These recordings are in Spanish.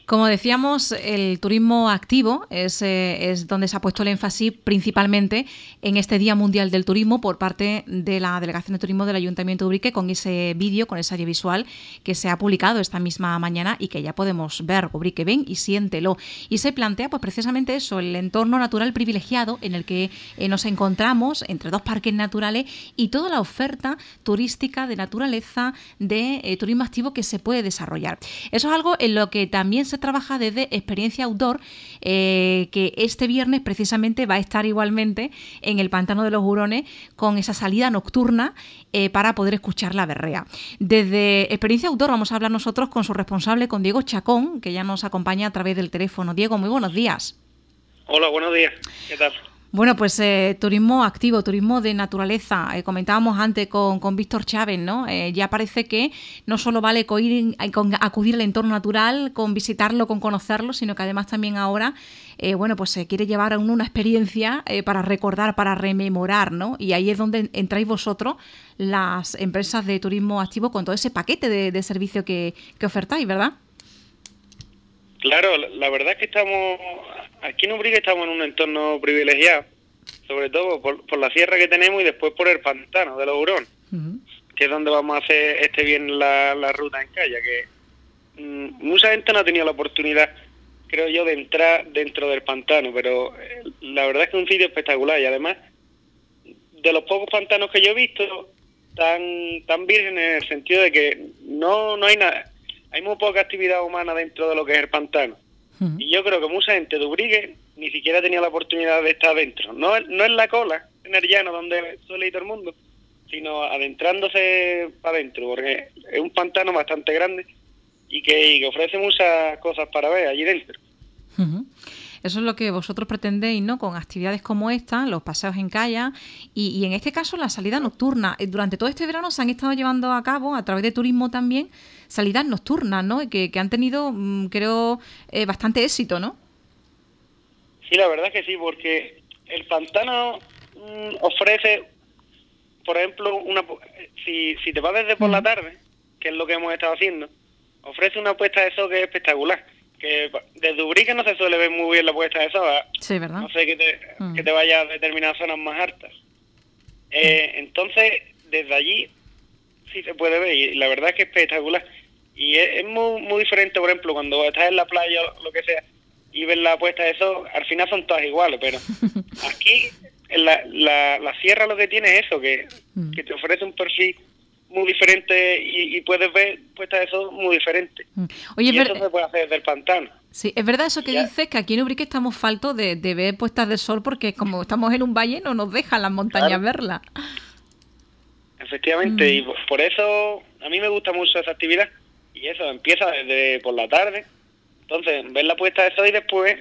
Como decíamos, el turismo activo es donde se ha puesto el énfasis principalmente en este Día Mundial del Turismo por parte de la Delegación de Turismo del Ayuntamiento de Ubrique, con ese vídeo, con ese audiovisual que se ha publicado esta misma mañana y que ya podemos ver. Ubrique, ven y siéntelo. Y se plantea pues precisamente eso, el entorno natural privilegiado en el que nos encontramos entre dos parques naturales y toda la oferta turística de naturaleza, de turismo activo que se puede desarrollar. Eso es algo en lo que también se trabaja desde Experiencia Outdoor, que este viernes precisamente va a estar igualmente en el Pantano de los Hurones con esa salida nocturna para poder escuchar la berrea. Desde Experiencia Outdoor vamos a hablar nosotros con su responsable, con Diego Chacón, que ya nos acompaña a través del teléfono. Diego, muy buenos días. Hola, buenos días. ¿Qué tal? Bueno, pues turismo activo, turismo de naturaleza. Comentábamos antes con Víctor Chávez, ¿no? Ya parece que no solo vale con acudir al entorno natural, con visitarlo, con conocerlo, sino que además también ahora, pues se quiere llevar a uno una experiencia para recordar, para rememorar, ¿no? Y ahí es donde entráis vosotros, las empresas de turismo activo, con todo ese paquete de servicio que ofertáis, ¿verdad? Claro, la verdad es que aquí en Ubrique estamos en un entorno privilegiado, sobre todo por la sierra que tenemos y después por el pantano de los Hurones, que es donde vamos a hacer este viernes la ruta en Calla, que mucha gente no ha tenido la oportunidad, creo yo, de entrar dentro del pantano, pero la verdad es que es un sitio espectacular y además, de los pocos pantanos que yo he visto, tan virgen en el sentido de que no hay nada. Hay muy poca actividad humana dentro de lo que es el pantano. Y yo creo que mucha gente de Ubrique ni siquiera ha tenido la oportunidad de estar adentro. No en la cola, en el llano donde suele ir todo el mundo, sino adentrándose para adentro, porque es un pantano bastante grande y que ofrece muchas cosas para ver allí dentro. Eso es lo que vosotros pretendéis, ¿no? Con actividades como esta, los paseos en kayak y en este caso la salida nocturna. Durante todo este verano se han estado llevando a cabo, a través de turismo también, salidas nocturnas, ¿no? Que han tenido, creo, bastante éxito, ¿no? Sí, la verdad es que sí, porque el pantano ofrece, por ejemplo, si te vas desde por la tarde, que es lo que hemos estado haciendo, ofrece una puesta de sol que es espectacular. Que desde Ubrique no se suele ver muy bien la puesta de sol. Sí, ¿verdad? No sé que te vaya a determinadas zonas más altas. Entonces, desde allí sí se puede ver y la verdad es que es espectacular. Y es muy, muy diferente, por ejemplo, cuando estás en la playa o lo que sea y ves la puesta de sol, al final son todas iguales, pero aquí en la sierra lo que tiene es eso, que te ofrece un perfil muy diferente y puedes ver puestas de sol muy diferentes. Oye, y eso se puede hacer desde el pantano. Sí, es verdad eso que dices, que aquí en Ubrique estamos faltos de ver puestas de sol porque como estamos en un valle no nos dejan las montañas verlas. Efectivamente, y por eso a mí me gusta mucho esa actividad. Y eso, empieza desde por la tarde. Entonces, ver la puesta de sol y después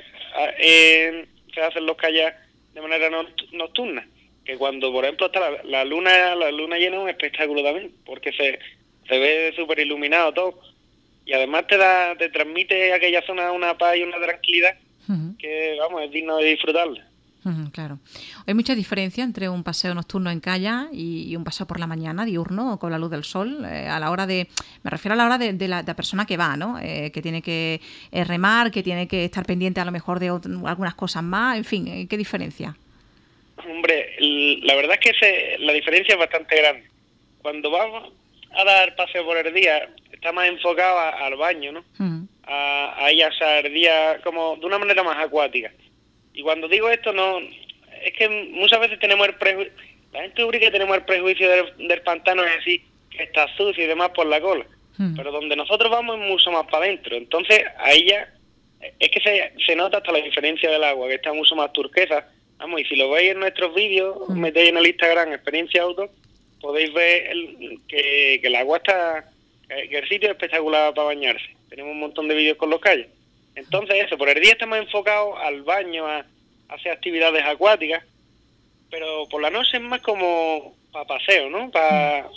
se hacen los kayaks de manera nocturna. Que cuando, por ejemplo, está la luna llena es un espectáculo también, porque se ve súper iluminado todo. Y además te transmite aquella zona una paz y una tranquilidad que, vamos, es digno de disfrutarla. Claro. Hay mucha diferencia entre un paseo nocturno en kayak y un paseo por la mañana, diurno, con la luz del sol, a la hora me refiero a la hora de la persona que va, ¿no? Que tiene que remar, que tiene que estar pendiente a lo mejor de algunas cosas más, en fin, ¿qué diferencia? Hombre, la verdad es que la diferencia es bastante grande. Cuando vamos a dar paseo por el día, está más enfocado al baño, ¿no? A ir a hacer el día como de una manera más acuática. Y cuando digo esto, no es que muchas veces tenemos el prejuicio, la gente de Ubrique tenemos el prejuicio del pantano, es decir, que está sucio y demás por la cola. Pero donde nosotros vamos es mucho más para adentro. Entonces, ahí ya es que se nota hasta la diferencia del agua, que está mucho más turquesa. Vamos, y si lo veis en nuestros vídeos, metéis en el Instagram Experiencia Auto, podéis ver que el agua está, que el sitio es espectacular para bañarse. Tenemos un montón de vídeos con los kayaks. Entonces eso, por el día estamos enfocados al baño, a hacer actividades acuáticas, pero por la noche es más como para paseo, ¿no? Para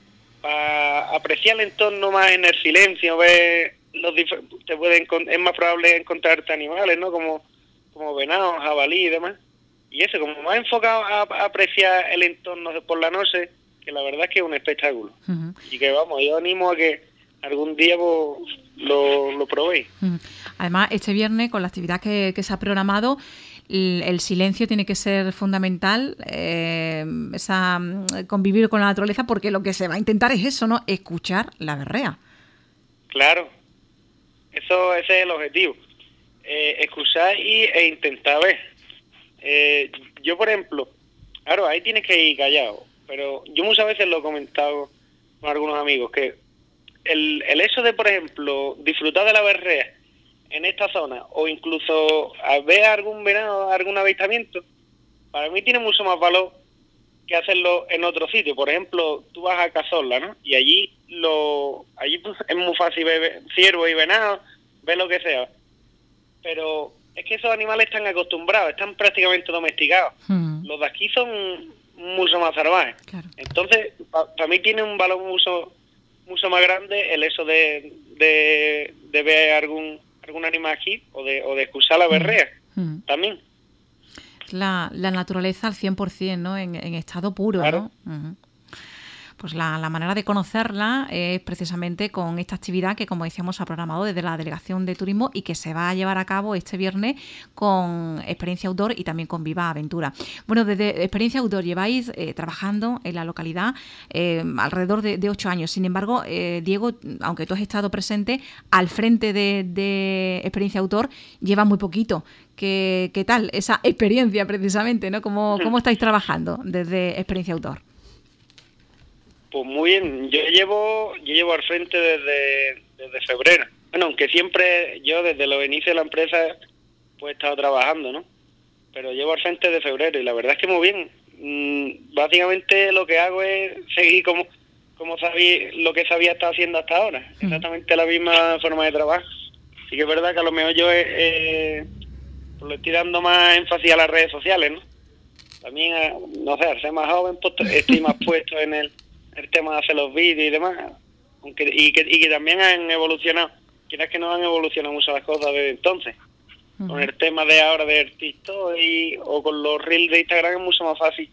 apreciar el entorno más en el silencio, ver es más probable encontrarte animales, ¿no? Como venados, jabalí y demás. Y eso, como más enfocado a apreciar el entorno por la noche, que la verdad es que es un espectáculo. Y que vamos, yo animo a que algún día pues, lo probéis. Además, este viernes, con la actividad que se ha programado, el silencio tiene que ser fundamental, convivir con la naturaleza, porque lo que se va a intentar es eso, ¿no? Escuchar la berrea. Claro, ese es el objetivo, escuchar e intentar ver. Yo, por ejemplo, claro, ahí tienes que ir callado, pero yo muchas veces lo he comentado con algunos amigos, que el eso de, por ejemplo, disfrutar de la berrea en esta zona, o incluso a ver algún venado, algún avistamiento, para mí tiene mucho más valor que hacerlo en otro sitio. Por ejemplo, tú vas a Cazorla, ¿no? Y allí pues, es muy fácil ver ciervos y venados, ver lo que sea. Pero es que esos animales están acostumbrados, están prácticamente domesticados. Los de aquí son mucho más salvajes. Claro. Entonces, para mí tiene un valor mucho más grande el eso de ver algún animal aquí, o de escuchar la berrea también. La naturaleza al 100%, ¿no? En estado puro, claro. ¿No? Pues la manera de conocerla es precisamente con esta actividad que, como decíamos, ha programado desde la Delegación de Turismo y que se va a llevar a cabo este viernes con Experiencia Outdoor y también con Viva Aventura. Bueno, desde Experiencia Outdoor lleváis trabajando en la localidad alrededor de 8 años. Sin embargo, Diego, aunque tú has estado presente al frente de Experiencia Outdoor, lleva muy poquito. ¿Qué tal esa experiencia precisamente, ¿no? ¿Cómo estáis trabajando desde Experiencia Outdoor? Pues muy bien, yo llevo al frente desde febrero. Bueno, aunque siempre yo desde los inicios de la empresa pues he estado trabajando, ¿no? Pero llevo al frente de febrero y la verdad es que muy bien. Básicamente lo que hago es seguir como lo que sabía estar haciendo hasta ahora. Exactamente la misma forma de trabajar. Sí que es verdad que a lo mejor yo pues le estoy dando más énfasis a las redes sociales, ¿no? También, no sé, al ser más joven, pues estoy más puesto en el tema de hacer los vídeos y demás, y que también han evolucionado, quizás que no han evolucionado mucho las cosas desde entonces. Con el tema de ahora del TikTok o con los reels de Instagram es mucho más fácil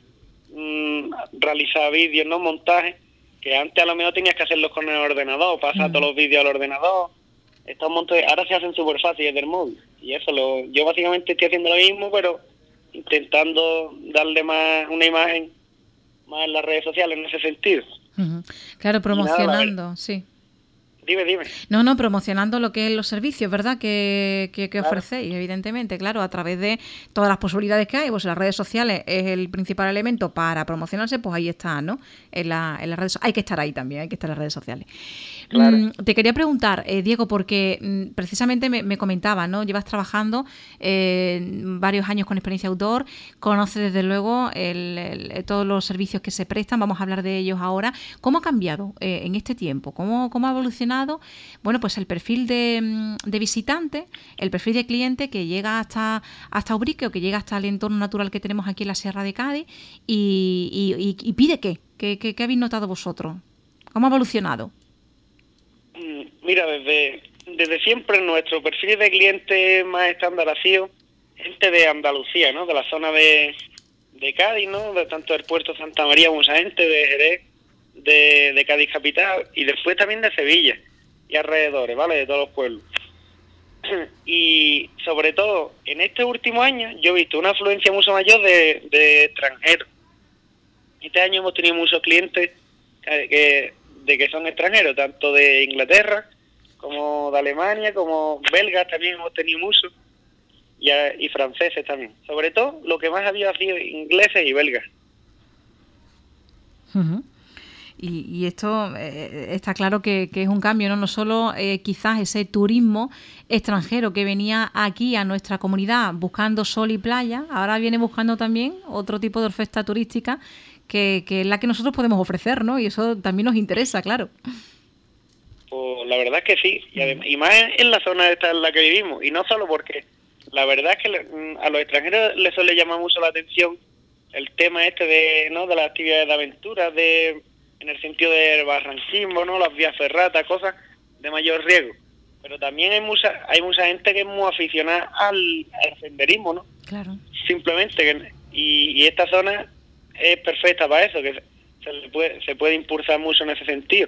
realizar vídeos, no montajes, que antes a lo mejor tenías que hacerlos con el ordenador, pasar todos los vídeos al ordenador. Ahora se hacen súper fáciles del móvil, y eso yo básicamente estoy haciendo lo mismo, pero intentando darle más una imagen más en las redes sociales en ese sentido. Claro, promocionando, sí. Dime. No, promocionando lo que es los servicios, ¿verdad? Que ofrecéis, evidentemente, claro, a través de todas las posibilidades que hay. Pues las redes sociales es el principal elemento para promocionarse, pues ahí está, ¿no? En las redes, hay que estar ahí también, hay que estar en las redes sociales. Claro. Te quería preguntar, Diego, porque precisamente me comentaba, ¿no? Llevas trabajando varios años con Experiencia Outdoor, conoces desde luego todos los servicios que se prestan, vamos a hablar de ellos ahora. ¿Cómo ha cambiado en este tiempo? ¿Cómo ha evolucionado? Bueno, pues el perfil de visitante, el perfil de cliente que llega hasta Ubrique o que llega hasta el entorno natural que tenemos aquí en la Sierra de Cádiz y pide ¿qué? ¿Qué habéis notado vosotros? ¿Cómo ha evolucionado? Mira, desde siempre nuestro perfil de cliente más estándar ha sido gente de Andalucía, ¿no? De la zona de Cádiz, ¿no? De tanto del puerto Santa María, mucha gente de Jerez, de Cádiz capital, y después también de Sevilla y alrededores, ¿vale? De todos los pueblos. Y sobre todo en este último año yo he visto una afluencia mucho mayor de extranjeros. Este año hemos tenido muchos clientes que son extranjeros, tanto de Inglaterra como de Alemania, como belgas también hemos tenido muchos, y franceses también. Sobre todo lo que más había sido ingleses y belgas. Y esto está claro que es un cambio, ¿no? No solo quizás ese turismo extranjero que venía aquí a nuestra comunidad buscando sol y playa, ahora viene buscando también otro tipo de oferta turística que es la que nosotros podemos ofrecer, ¿no? Y eso también nos interesa, claro. Pues la verdad es que sí, y más en la zona esta en la que vivimos, y no solo porque la verdad es que a los extranjeros les suele llamar mucho la atención el tema de las actividades de aventura, en el sentido del barranquismo, ¿no? Las vías ferratas, cosas de mayor riesgo. Pero también hay mucha gente que es muy aficionada al senderismo, ¿no? Claro. Simplemente, y esta zona es perfecta para eso, que se puede impulsar mucho en ese sentido.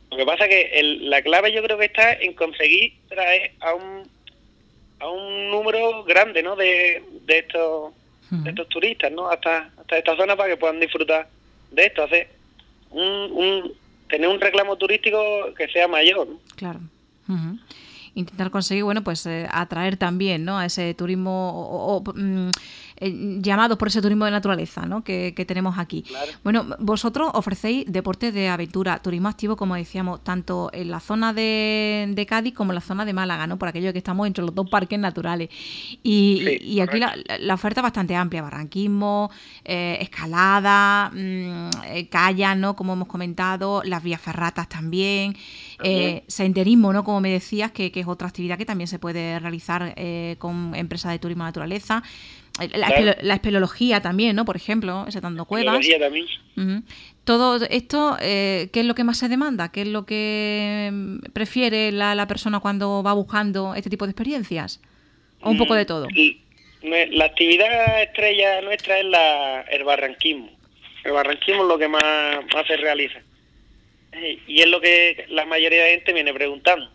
Lo que pasa es que la clave yo creo que está en conseguir traer a un número grande, ¿no? de estos turistas, ¿no? Hasta esta zona para que puedan disfrutar de esto, hacer tener un reclamo turístico que sea mayor, ¿no? Claro. Intentar conseguir, bueno, pues atraer también, ¿no? A ese turismo llamados por ese turismo de naturaleza, ¿no? que tenemos aquí. Claro. Bueno, vosotros ofrecéis deportes de aventura, turismo activo, como decíamos, tanto en la zona de Cádiz como en la zona de Málaga, ¿no? Por aquello que estamos entre los dos parques naturales. Y aquí la oferta es bastante amplia: barranquismo, escalada, kayak, ¿no? Como hemos comentado, las vías ferratas también, senderismo, ¿no? Como me decías, que es otra actividad que también se puede realizar con empresas de turismo de naturaleza. La espeleología también, ¿no? Por ejemplo, visitando cuevas. También. Todo esto, ¿qué es lo que más se demanda? ¿Qué es lo que prefiere la persona cuando va buscando este tipo de experiencias? ¿O un poco de todo? La actividad estrella nuestra es el barranquismo. El barranquismo es lo que más se realiza. Y es lo que la mayoría de gente viene preguntando.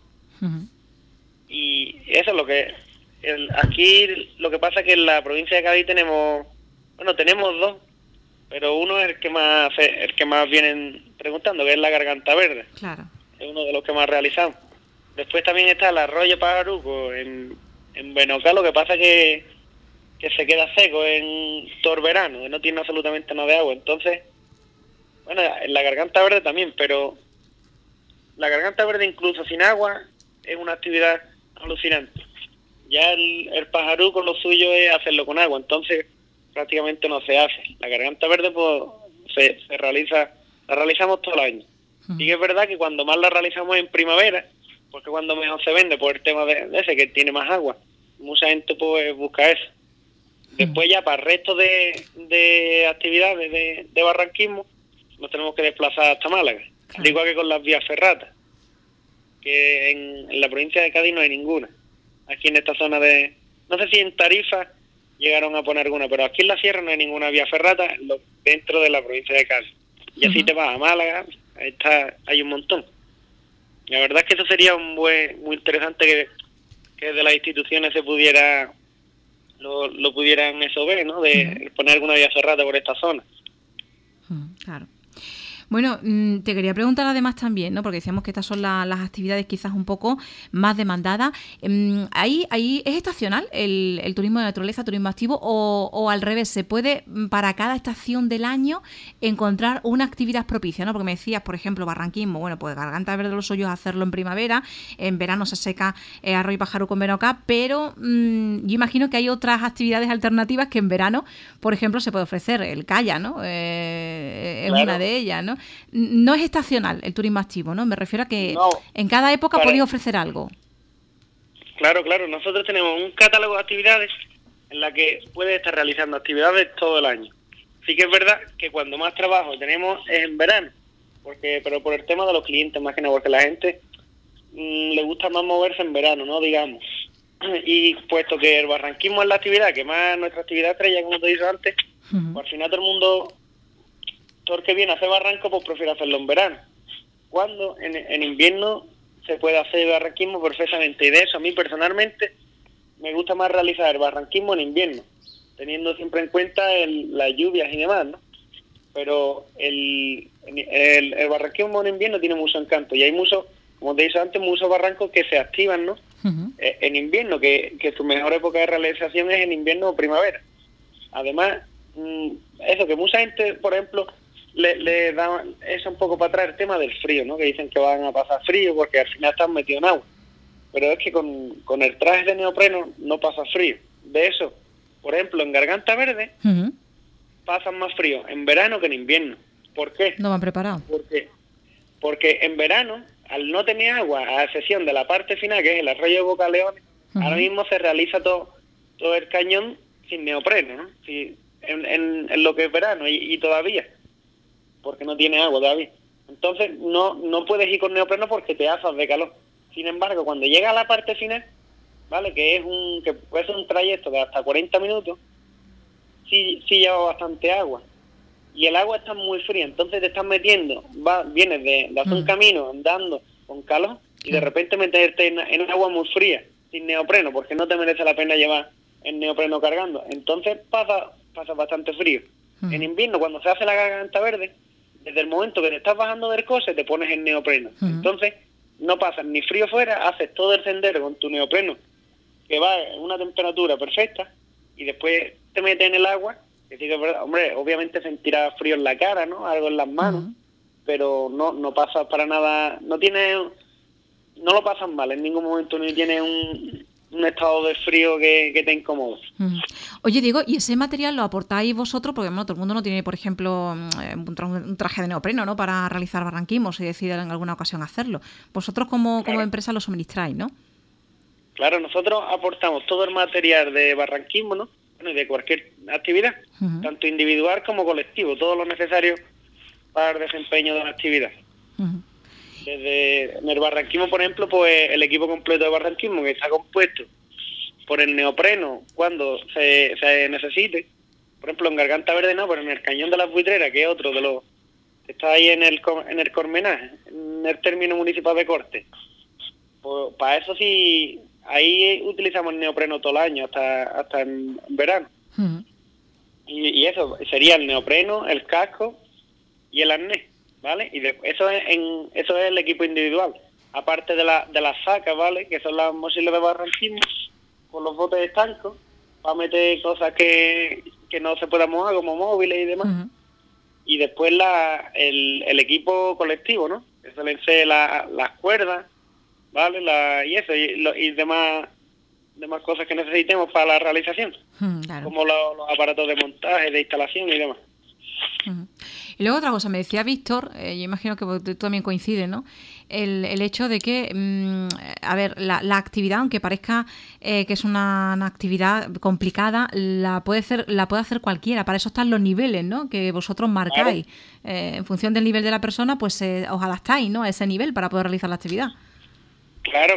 Y eso es lo que... aquí lo que pasa es que en la provincia de Cádiz tenemos dos, pero uno es el que más vienen preguntando, que es la Garganta Verde. Claro. Es uno de los que más realizamos. Después también está el arroyo Pajaruco en Benocá. Lo que pasa es que se queda seco en todo el verano, que no tiene absolutamente nada de agua. Entonces, bueno, en la Garganta Verde también, pero la Garganta Verde incluso sin agua es una actividad alucinante. Ya el Pajaruco, lo suyo es hacerlo con agua, entonces prácticamente no se hace. La Garganta Verde pues la realizamos todo el año. Y es verdad que cuando más la realizamos es en primavera, porque cuando mejor se vende por el tema de ese, que tiene más agua. Mucha gente pues busca eso. Después ya para el resto de actividades de barranquismo nos tenemos que desplazar hasta Málaga. Al igual que con las vías ferratas, que en la provincia de Cádiz no hay ninguna. Aquí en esta zona no sé si en Tarifa llegaron a poner alguna, pero aquí en la sierra no hay ninguna vía ferrata dentro de la provincia de Cádiz. Y así te vas a Málaga, hay un montón. La verdad es que eso sería muy interesante que de las instituciones se pudiera lo pudieran eso ver, ¿no? De poner alguna vía ferrata por esta zona. Claro. Bueno, te quería preguntar además también, ¿no? Porque decíamos que estas son las actividades quizás un poco más demandadas. ¿Ahí es estacional el turismo de naturaleza, turismo activo, o al revés, se puede para cada estación del año encontrar una actividad propicia, ¿no? Porque me decías, por ejemplo, barranquismo, bueno, pues Garganta Verde los Hoyos hacerlo en primavera, en verano se seca Arroyo Pajaruco en Benocá, pero yo imagino que hay otras actividades alternativas que en verano, por ejemplo, se puede ofrecer el kayak, ¿no? Es una de ellas, ¿no? No es estacional el turismo activo, ¿no? Me refiero a que en cada época podéis ofrecer algo. Claro. Nosotros tenemos un catálogo de actividades en la que puedes estar realizando actividades todo el año. Sí que es verdad que cuando más trabajo tenemos es en verano, pero por el tema de los clientes más que nada, porque a la gente le gusta más moverse en verano, ¿no? Digamos. Y puesto que el barranquismo es la actividad que más, nuestra actividad estrella, como te dije antes, pues al final todo el que viene a hacer barranco, pues prefiere hacerlo en verano. Cuando en invierno se puede hacer barranquismo perfectamente. Y de eso, a mí personalmente, me gusta más realizar el barranquismo en invierno, teniendo siempre en cuenta las lluvias y demás, ¿no? Pero el barranquismo en invierno tiene mucho encanto. Y hay muchos, como te dije antes, muchos barrancos que se activan, ¿no? En invierno, que su mejor época de realización es en invierno o primavera. Además, eso, que mucha gente, por ejemplo, le da eso un poco para atrás el tema del frío, ¿no? Que dicen que van a pasar frío porque al final están metidos en agua. Pero es que con el traje de neopreno no pasa frío. De eso, por ejemplo, en Garganta Verde pasan más frío en verano que en invierno. ¿Por qué? No van preparados. Porque en verano, al no tener agua, a excepción de la parte final, que es el arroyo de Boca Leones, ahora mismo se realiza todo el cañón sin neopreno, ¿no? En lo que es verano y todavía, porque no tiene agua todavía. Entonces no puedes ir con neopreno porque te asas de calor. Sin embargo, cuando llega a la parte final, ¿vale? Que puede ser un trayecto de hasta 40 minutos, sí lleva bastante agua. y el agua está muy fría, entonces te estás metiendo, vienes de hacer un camino andando con calor y de repente meterte en agua muy fría, sin neopreno, porque no te merece la pena llevar el neopreno cargando. Entonces pasa bastante frío. En invierno, cuando se hace la garganta verde, desde el momento que te estás bajando del coche, te pones el neopreno. Entonces no pasas ni frío fuera, haces todo el sendero con tu neopreno, que va a una temperatura perfecta, y después te metes en el agua, que sí que es verdad, hombre, obviamente sentirás frío en la cara, ¿no? Algo en las manos, pero no pasa para nada, no lo pasas mal en ningún momento, ni tienes un estado de frío que te incomode. Oye, Diego, ¿y ese material lo aportáis vosotros? Porque bueno, todo el mundo no tiene, por ejemplo, un traje de neopreno, ¿no?, para realizar barranquismo, si deciden en alguna ocasión hacerlo. Vosotros como empresa lo suministráis, ¿no? Claro, nosotros aportamos todo el material de barranquismo, ¿no? Bueno, y de cualquier actividad, tanto individual como colectivo, todo lo necesario para el desempeño de la actividad. Desde en el barranquismo, por ejemplo, pues el equipo completo de barranquismo, que está compuesto por el neopreno cuando se necesite. Por ejemplo, en Garganta Verde no, pero en el Cañón de las Buitreras, que es otro de los que está ahí en el Cormenaje, en el término municipal de Corte. Pues para eso sí, ahí utilizamos el neopreno todo el año, hasta en verano. Y eso sería el neopreno, el casco y el arnés, ¿vale? Y eso es el equipo individual. Aparte de las sacas, ¿vale?, que son las mochilas de barranquismo, con los botes de estanco, para meter cosas que no se puedan mojar, como móviles y demás. Y después el equipo colectivo, ¿no? Que suelen ser las cuerdas, ¿vale? Y demás cosas que necesitemos para la realización, claro, como los aparatos de montaje, de instalación y demás. Y luego otra cosa, me decía Víctor, yo imagino que tú también coincides, ¿no?, el hecho de que, a ver, la actividad, aunque parezca que es una actividad complicada, la puede hacer cualquiera. Para eso están los niveles, ¿no?, que vosotros marcáis. Claro. En función del nivel de la persona, pues os adaptáis, ¿no?, a ese nivel para poder realizar la actividad. Claro.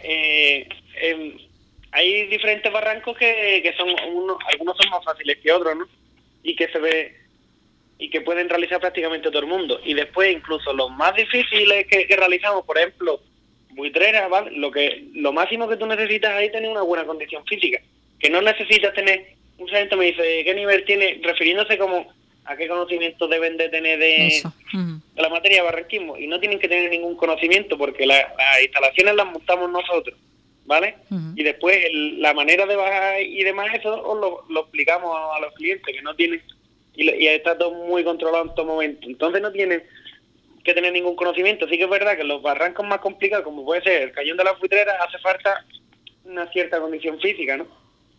Hay diferentes barrancos que son algunos son más fáciles que otros, ¿no? Y que se ve y que pueden realizar prácticamente todo el mundo. Y después incluso los más difíciles que realizamos, por ejemplo, Buitrera, ¿vale? Lo máximo que tú necesitas ahí es tener una buena condición física, que no necesitas tener. Un sargento me dice, ¿qué nivel tiene? Refiriéndose como a qué conocimiento deben de tener de la materia de barranquismo, y no tienen que tener ningún conocimiento porque las instalaciones las montamos nosotros, ¿vale? Y después la manera de bajar y demás, eso os lo explicamos a los clientes, que no tienen, y está todo muy controlado en todo momento, entonces no tienen que tener ningún conocimiento. Sí que es verdad que los barrancos más complicados, como puede ser el Cañón de las Buitreras, hace falta una cierta condición física, ¿no?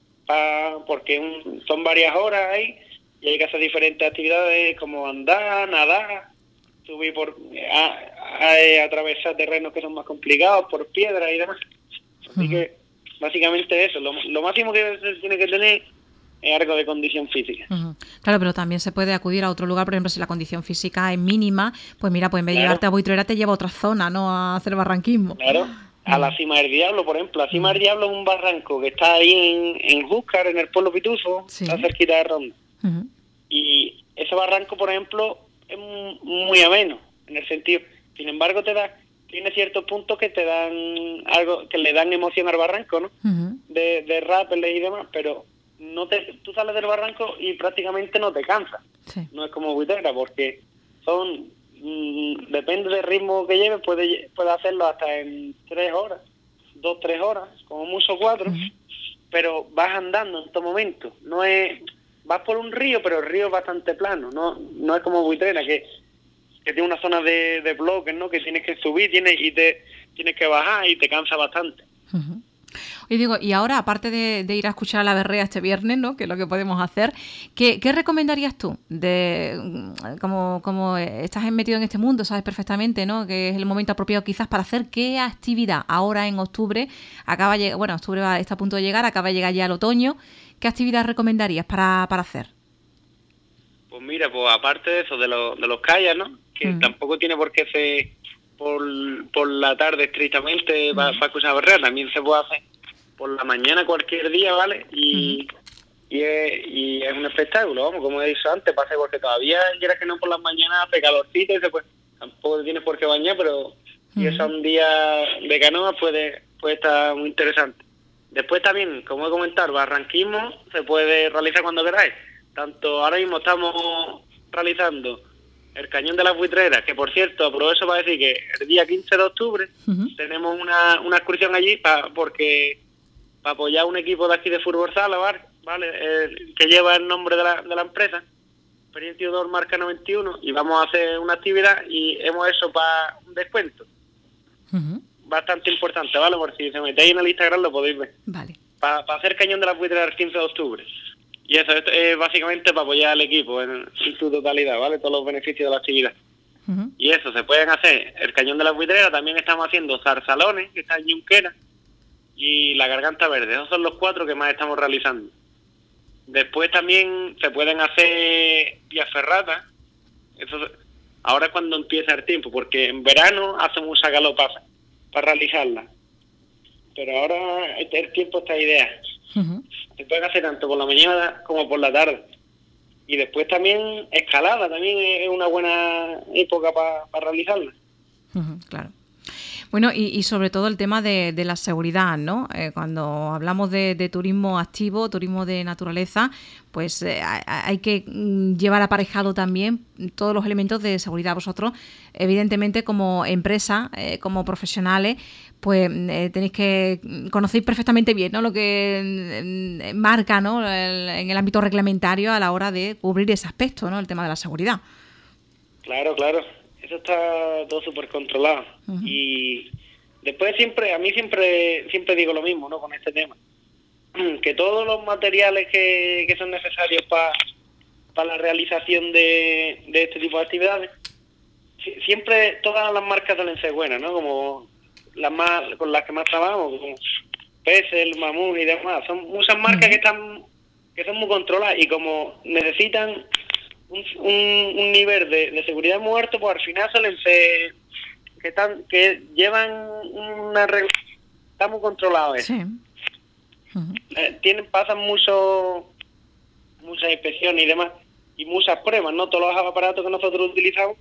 Porque son varias horas ahí, y hay que hacer diferentes actividades como andar, nadar, subir atravesar terrenos que son más complicados por piedras y demás. Así que básicamente eso, lo máximo que se tiene que tener es algo de condición física. Claro, pero también se puede acudir a otro lugar, por ejemplo, si la condición física es mínima, pues mira, pues en vez de llevarte a Buitrera te lleva a otra zona, ¿no?, a hacer barranquismo. Claro, a la Cima del Diablo, por ejemplo. La Cima del Diablo es un barranco que está ahí en Júzcar, en el pueblo Pituso, está cerquita de Ronda. Y ese barranco, por ejemplo, es muy ameno, en el sentido, sin embargo, tiene ciertos puntos que te dan algo, que le dan emoción al barranco, ¿no? De rappel y demás, pero tú sales del barranco y prácticamente no te cansas. No es como Buitrera, porque depende del ritmo que lleves, puede hacerlo hasta en 3 horas, 2-3 horas, como mucho 4, pero vas andando en todo momento. Vas por un río, pero el río es bastante plano, no es como Buitrera, que tiene una zona de bloques, ¿no?, que tienes que subir, tienes que bajar y te cansa bastante. Oye, digo, y ahora, aparte de ir a escuchar a la berrea este viernes, ¿no?, que es lo que podemos hacer, ¿qué recomendarías tú? Como estás metido en este mundo, sabes perfectamente, ¿no?, que es el momento apropiado quizás para hacer qué actividad ahora en octubre, octubre está a punto de llegar, acaba de llegar ya el otoño, ¿qué actividad recomendarías para hacer? Pues mira, pues aparte de eso, de los kayaks, ¿no?, que tampoco tiene por qué ser por la tarde estrictamente para escuchar berrea, también se puede hacer por la mañana cualquier día, ¿vale? Y y es un espectáculo, vamos, como he dicho antes, pasa porque todavía, quieras que no, por las mañanas hace calorcito y pues tampoco te tienes por qué bañar, pero si es un día de canoa puede estar muy interesante. Después también, como he comentado, barranquismo se puede realizar cuando queráis. Tanto ahora mismo estamos realizando el Cañón de las Buitreras, que por cierto, aprovecho para decir que el día 15 de octubre tenemos una excursión allí para apoyar a un equipo de aquí de fútbol sala, ¿vale? Que lleva el nombre de la empresa, Experiencia Outdoor Marca 91, y vamos a hacer una actividad y hemos hecho para un descuento. Bastante importante, ¿vale? Por si se metéis en el Instagram lo podéis ver. Vale. Para hacer Cañón de las Buitreras el 15 de octubre. Y eso es básicamente para apoyar al equipo en su totalidad, ¿vale? Todos los beneficios de la actividad. Y eso, se pueden hacer el Cañón de las Buitreras, también estamos haciendo Zarzalones, que está en Junquera, y la Garganta Verde. Esos son los 4 que más estamos realizando. Después también se pueden hacer vías ferratas. Eso ahora es cuando empieza el tiempo, porque en verano hace mucha calor para realizarla. Pero ahora el tiempo está ideal. Se pueden hacer tanto por la mañana como por la tarde. Y después también escalada, también es una buena época para realizarla. Claro. Bueno, y sobre todo el tema de la seguridad, ¿no? Cuando hablamos de turismo activo, turismo de naturaleza, pues hay que llevar aparejado también todos los elementos de seguridad. Vosotros, evidentemente, como empresa, como profesionales, pues tenéis que conocéis perfectamente bien, ¿no? Lo que marca, ¿no? En el ámbito reglamentario a la hora de cubrir ese aspecto, ¿no? El tema de la seguridad. Claro. Eso está todo súper controlado. Y después a mí siempre digo lo mismo, ¿no? Con este tema. Que todos los materiales que son necesarios para la realización de este tipo de actividades, siempre todas las marcas deben ser buenas, ¿no? Como con las que más trabajamos, como Pessel, Mamut y demás. Son muchas marcas que son muy controladas y como necesitan un nivel de seguridad muy alto, pues al final suelen ser que llevan una regla, está muy controlado eso. Sí. Pasan muchas inspecciones y demás y muchas pruebas, ¿no? Todos los aparatos que nosotros utilizamos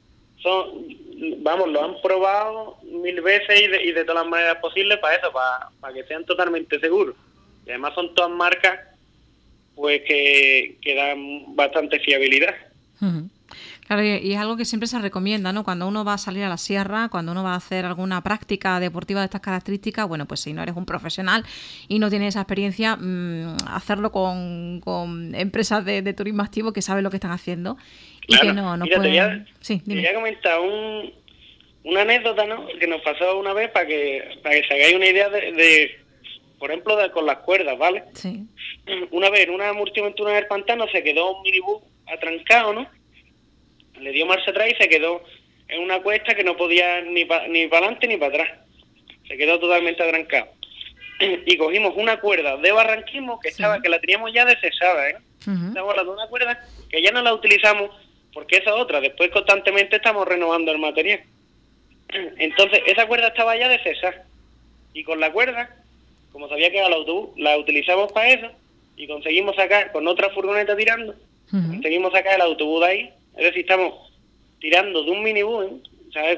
lo han probado 1000 veces y de todas las maneras posibles para eso, para que sean totalmente seguros. Y además son todas marcas pues que dan bastante fiabilidad. Claro, y es algo que siempre se recomienda, ¿no? Cuando uno va a salir a la sierra, cuando uno va a hacer alguna práctica deportiva de estas características, bueno, pues si no eres un profesional y no tienes esa experiencia, hacerlo con empresas de turismo activo que saben lo que están haciendo y que no mira, pueden... Te voy a comentar una anécdota, ¿no? Que nos pasó una vez para que se hagáis una idea de por ejemplo, con las cuerdas, ¿vale? Sí. Una vez en una multiaventura en el pantano se quedó un minibús atrancado, ¿no? Le dio marcha atrás y se quedó en una cuesta que no podía ni para adelante ni para atrás. Se quedó totalmente atrancado. Y cogimos una cuerda de barranquismo que la teníamos ya desechada, ¿eh? Estamos hablando de una cuerda que ya no la utilizamos porque esa otra, después constantemente estamos renovando el material. Entonces, esa cuerda estaba ya desechada. Y con la cuerda, como sabía que era el autobús, la utilizamos para eso y conseguimos sacar, con otra furgoneta tirando, conseguimos sacar el autobús de ahí. Es decir, estamos tirando de un minibús, ¿sabes?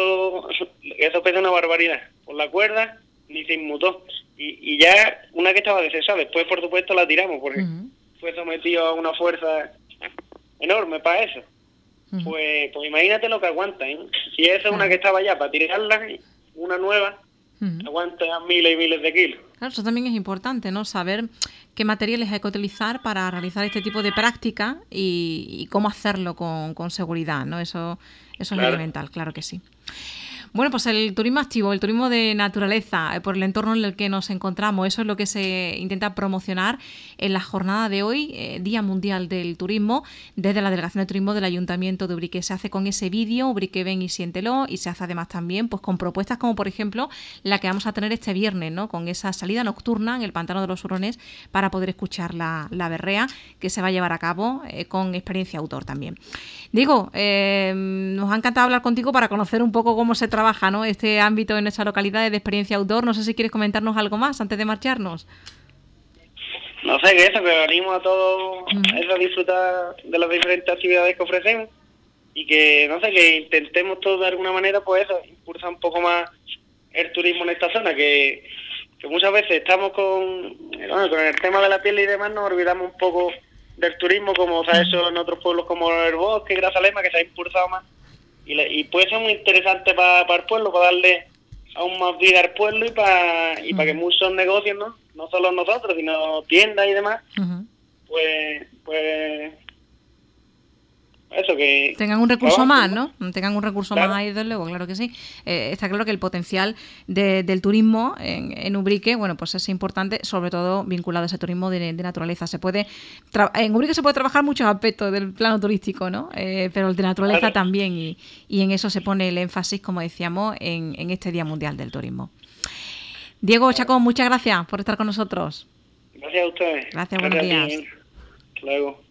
Eso pesa una barbaridad. Por la cuerda ni se inmutó. Y ya una que estaba desechada, después por supuesto la tiramos porque fue sometido a una fuerza enorme para eso. Pues imagínate lo que aguanta, ¿eh? Si esa es una que estaba ya para tirarla, una nueva aguanta miles y miles de kilos. Claro, eso también es importante, ¿no? Saber qué materiales hay que utilizar para realizar este tipo de práctica y cómo hacerlo con seguridad, ¿no? Eso es elemental, claro que sí. Bueno, pues el turismo activo, el turismo de naturaleza, por el entorno en el que nos encontramos, eso es lo que se intenta promocionar en la jornada de hoy, Día Mundial del Turismo, desde la Delegación de Turismo del Ayuntamiento de Ubrique. Se hace con ese vídeo, Ubrique Ven y Siéntelo, y se hace además también pues con propuestas como, por ejemplo, la que vamos a tener este viernes, ¿no? Con esa salida nocturna en el Pantano de los Hurones para poder escuchar la berrea que se va a llevar a cabo con experiencia outdoor también. Diego, nos ha encantado hablar contigo para conocer un poco cómo se trabaja, ¿no? Este ámbito en nuestra localidad de experiencia outdoor. No sé si quieres comentarnos algo más antes de marcharnos. No sé, que eso, que animo a todos a disfrutar de las diferentes actividades que ofrecemos y que, no sé, que intentemos todos de alguna manera, pues eso, impulsar un poco más el turismo en esta zona, que muchas veces estamos con el tema de la piel y demás, nos olvidamos un poco del turismo, como se ha hecho en otros pueblos como el Bosque, Grazalema, que se ha impulsado más, y puede ser muy interesante para el pueblo, para darle aún más vida al pueblo y para que muchos negocios, no solo nosotros, sino tiendas y demás, pues eso, que tengan un recurso más, ¿no? Tengan un recurso claro. más ahí, desde luego, claro que sí. Está claro que el potencial del turismo en Ubrique, bueno, pues es importante, sobre todo vinculado a ese turismo de naturaleza. En Ubrique se puede trabajar muchos aspectos del plano turístico, ¿no? Pero el de naturaleza claro. También, y en eso se pone el énfasis, como decíamos, en este Día Mundial del Turismo. Diego Chacón, muchas gracias por estar con nosotros. Gracias a ustedes. Gracias, buenos días. Hasta luego.